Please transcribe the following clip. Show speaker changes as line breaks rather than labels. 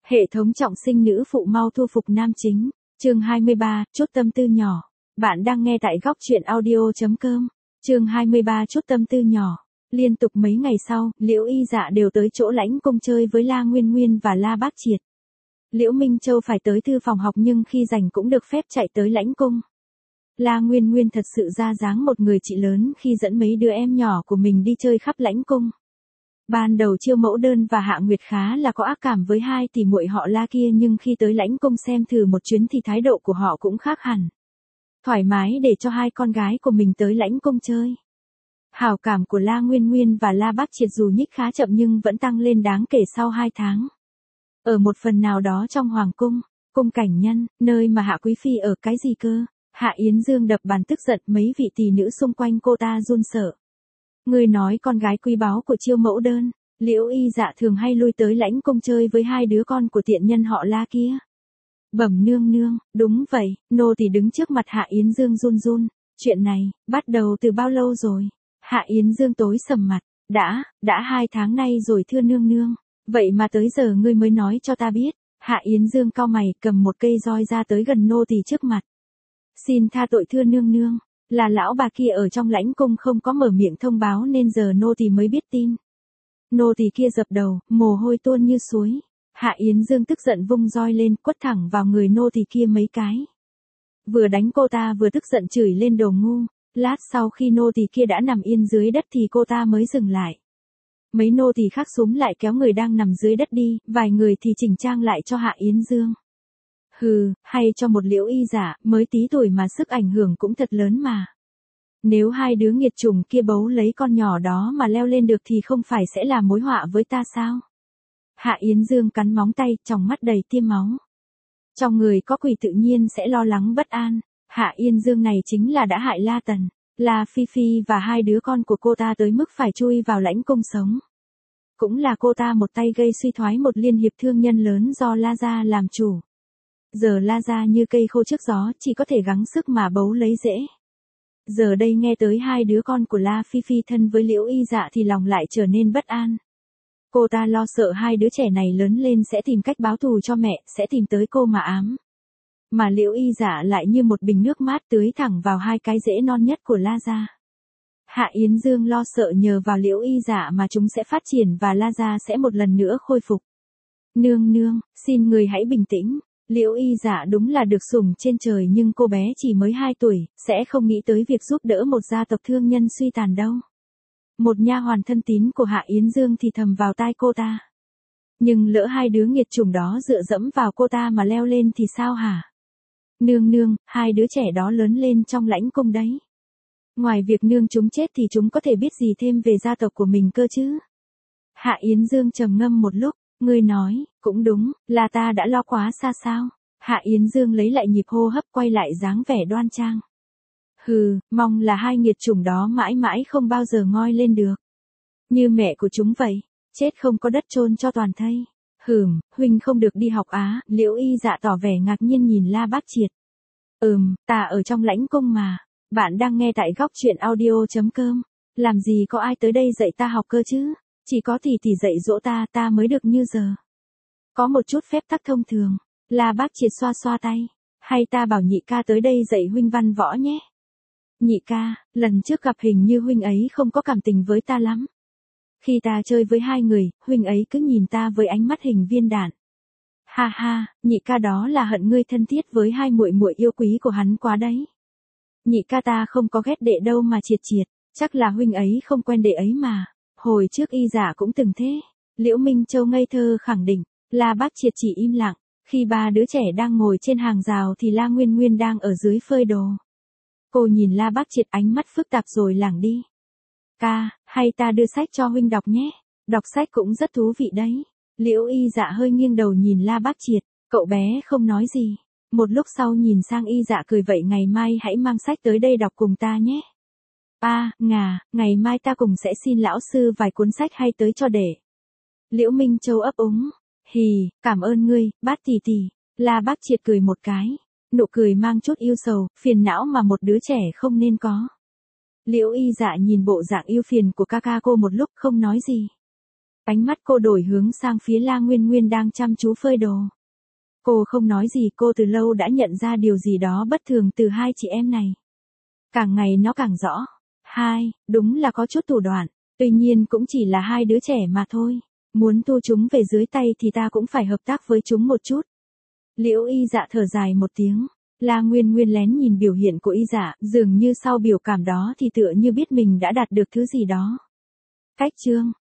Hệ thống trọng sinh nữ phụ mau thu phục nam chính. Chương 23, chút tâm tư nhỏ. Bạn đang nghe tại góc truyện audio.com. Chương 23, chút tâm tư nhỏ. Liên tục mấy ngày sau, Liễu Y Dạ đều tới chỗ Lãnh Cung chơi với La Nguyên Nguyên và La Bác Triệt. Liễu Minh Châu phải tới thư phòng học nhưng khi rảnh cũng được phép chạy tới Lãnh Cung. La Nguyên Nguyên thật sự ra dáng một người chị lớn khi dẫn mấy đứa em nhỏ của mình đi chơi khắp Lãnh Cung. Ban đầu Chiêu Mẫu Đơn và Hạ Nguyệt khá là có ác cảm với hai tỷ muội họ La kia, nhưng khi tới Lãnh Cung xem thử một chuyến thì thái độ của họ cũng khác hẳn. Thoải mái để cho hai con gái của mình tới Lãnh Cung chơi. Hảo cảm của La Nguyên Nguyên và La Bác Triệt dù nhích khá chậm nhưng vẫn tăng lên đáng kể sau 2 tháng. Ở một phần nào đó trong Hoàng Cung, Cung Cảnh Nhân, nơi mà Hạ Quý Phi ở, cái gì cơ? Hạ Yến Dương đập bàn tức giận, mấy vị tỷ nữ xung quanh cô ta run sợ. Người nói con gái quý báu của Chiêu Mẫu Đơn, Liễu Y Dạ thường hay lui tới Lãnh Cung chơi với hai đứa con của tiện nhân họ La kia. Bẩm nương nương, đúng vậy, nô tỳ đứng trước mặt Hạ Yến Dương run run. Chuyện này, bắt đầu từ bao lâu rồi? Hạ Yến Dương tối sầm mặt. Đã 2 tháng nay rồi thưa nương nương. Vậy mà tới giờ ngươi mới nói cho ta biết. Hạ Yến Dương cau mày, cầm một cây roi ra tới gần nô tỳ trước mặt. Xin tha tội thưa nương nương. Là lão bà kia ở trong Lãnh Cung không có mở miệng thông báo nên giờ nô tỳ mới biết tin. Nô tỳ kia dập đầu, mồ hôi tuôn như suối. Hạ Yến Dương tức giận vung roi lên, quất thẳng vào người nô tỳ kia mấy cái. Vừa đánh cô ta vừa tức giận chửi lên đồ ngu. Lát sau khi nô tỳ kia đã nằm yên dưới đất thì cô ta mới dừng lại. Mấy nô tỳ khác xúm lại kéo người đang nằm dưới đất đi, vài người thì chỉnh trang lại cho Hạ Yến Dương. Hừ, hay cho một Liễu Y Dạ, mới tí tuổi mà sức ảnh hưởng cũng thật lớn mà. Nếu hai đứa nghiệt chủng kia bấu lấy con nhỏ đó mà leo lên được thì không phải sẽ là mối họa với ta sao? Hạ Yến Dương cắn móng tay, tròng mắt đầy tia máu. Trong người có quỷ tự nhiên sẽ lo lắng bất an. Hạ Yến Dương này chính là đã hại La Tần, La Phi Phi và hai đứa con của cô ta tới mức phải chui vào Lãnh Cung sống. Cũng là cô ta một tay gây suy thoái một liên hiệp thương nhân lớn do La Gia làm chủ. Giờ La Gia như cây khô trước gió, chỉ có thể gắng sức mà bấu lấy rễ. Giờ đây nghe tới hai đứa con của La Phi Phi thân với Liễu Y Dạ thì lòng lại trở nên bất an. Cô ta lo sợ hai đứa trẻ này lớn lên sẽ tìm cách báo thù cho mẹ, sẽ tìm tới cô mà ám. Mà Liễu Y Dạ lại như một bình nước mát tưới thẳng vào hai cái rễ non nhất của La Gia. Hạ Yến Dương lo sợ nhờ vào Liễu Y Dạ mà chúng sẽ phát triển và La Gia sẽ một lần nữa khôi phục. Nương nương, xin người hãy bình tĩnh. Liễu Y Dạ đúng là được sủng trên trời nhưng cô bé chỉ mới 2 tuổi, sẽ không nghĩ tới việc giúp đỡ một gia tộc thương nhân suy tàn đâu. Một nha hoàn thân tín của Hạ Yến Dương thì thầm vào tai cô ta. Nhưng lỡ hai đứa nghiệt chủng đó dựa dẫm vào cô ta mà leo lên thì sao hả? Nương nương, hai đứa trẻ đó lớn lên trong Lãnh Cung đấy. Ngoài việc nương chúng chết thì chúng có thể biết gì thêm về gia tộc của mình cơ chứ? Hạ Yến Dương trầm ngâm một lúc, ngươi nói, cũng đúng, là ta đã lo quá xa sao? Hạ Yến Dương lấy lại nhịp hô hấp, quay lại dáng vẻ đoan trang. Hừ, mong là hai nghiệt chủng đó mãi mãi không bao giờ ngoi lên được. Như mẹ của chúng vậy, chết không có đất chôn cho toàn thây. Huynh không được đi học á? Liễu Y Dạ tỏ vẻ ngạc nhiên nhìn La Bác Triệt. Ta ở trong Lãnh Cung mà. Bạn đang nghe tại góc truyện audio.com. Làm gì có ai tới đây dạy ta học cơ chứ? Chỉ có tỷ dạy dỗ ta mới được như giờ. Có một chút phép tắc thông thường. La Bác Triệt xoa xoa tay. Hay ta bảo nhị ca tới đây dạy huynh văn võ nhé. Nhị ca, lần trước gặp hình như huynh ấy không có cảm tình với ta lắm. Khi ta chơi với hai người, huynh ấy cứ nhìn ta với ánh mắt hình viên đạn. Ha ha, nhị ca đó là hận ngươi thân thiết với hai muội muội yêu quý của hắn quá đấy. Nhị ca ta không có ghét đệ đâu mà triệt, chắc là huynh ấy không quen đệ ấy mà. Hồi trước Y Dạ cũng từng thế. Liễu Minh Châu ngây thơ khẳng định. La Bác Triệt chỉ im lặng. Khi ba đứa trẻ đang ngồi trên hàng rào thì La Nguyên Nguyên đang ở dưới phơi đồ. Cô nhìn La Bác Triệt ánh mắt phức tạp rồi lảng đi. Ca, hay ta đưa sách cho huynh đọc nhé. Đọc sách cũng rất thú vị đấy. Liễu Y Dạ hơi nghiêng đầu nhìn La Bác Triệt. Cậu bé không nói gì. Một lúc sau nhìn sang Y Dạ cười, vậy ngày mai hãy mang sách tới đây đọc cùng ta nhé. Ngày mai ta cùng sẽ xin lão sư vài cuốn sách hay tới cho để. Liễu Minh Châu ấp úng. Hì, cảm ơn ngươi, bác tỷ. La Bác Triệt cười một cái. Nụ cười mang chút yêu sầu, phiền não mà một đứa trẻ không nên có. Liễu Y Dạ nhìn bộ dạng yêu phiền của ca ca cô một lúc không nói gì. Ánh mắt cô đổi hướng sang phía La Nguyên Nguyên đang chăm chú phơi đồ. Cô không nói gì, cô từ lâu đã nhận ra điều gì đó bất thường từ hai chị em này. Càng ngày nó càng rõ. Hai, đúng là có chút thủ đoạn, tuy nhiên cũng chỉ là hai đứa trẻ mà thôi. Muốn thu chúng về dưới tay thì ta cũng phải hợp tác với chúng một chút. Liễu Y Dạ thở dài một tiếng. La Nguyên Nguyên lén nhìn biểu hiện của Y Dạ, dường như sau biểu cảm đó thì tựa như biết mình đã đạt được thứ gì đó. Cách chương